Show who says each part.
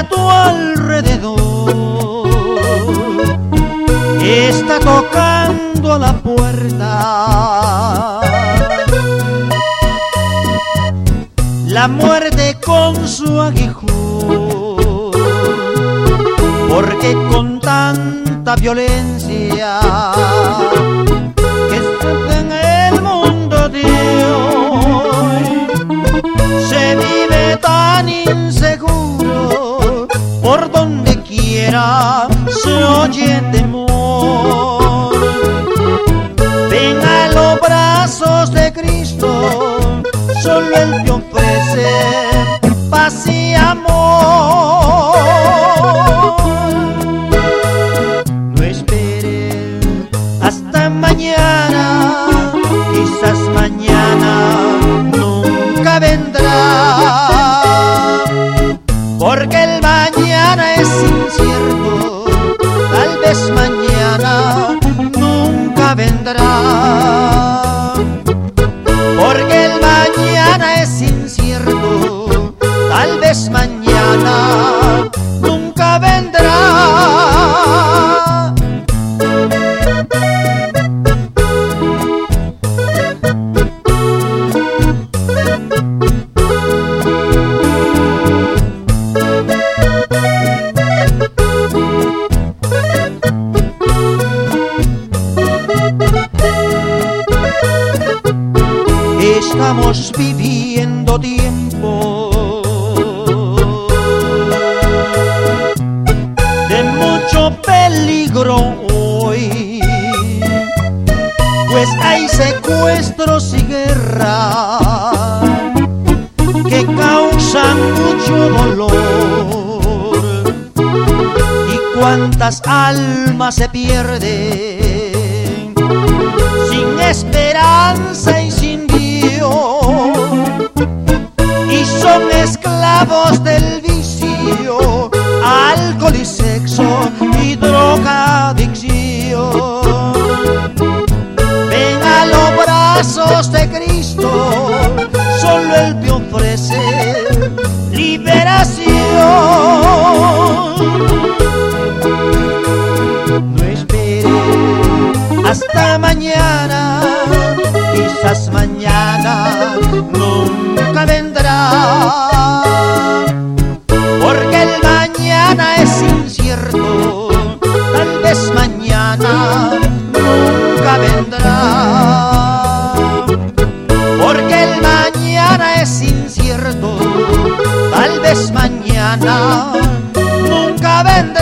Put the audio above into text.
Speaker 1: tu alrededor está tocando a la puerta. La muerte con su aguijón, porque con tanta violencia que está en el mundo de hoy, se vive tan inseguro, por donde quiera se oye temor. Ven a los brazos de Cristo, solo Él te ofrece paz y amor. No esperes hasta mañana, quizás mañana nunca vendrá, porque el mañana es incierto, tal vez mañana nunca vendrá, porque el mañana es incierto, tal vez mañana nunca vendrá. Estamos viviendo tiempo de mucho peligro hoy, pues hay secuestros y guerra que causan mucho dolor, y cuántas almas se pierden sin esperanza y sin y son esclavos del vicio, alcohol y sexo y drogadicción. Ven a los brazos de Cristo, solo Él te ofrece liberación. No esperes hasta mañana, quizás mañana nunca vendrá, porque el mañana es incierto, tal vez mañana nunca vendrá, porque el mañana es incierto, tal vez mañana nunca vendrá.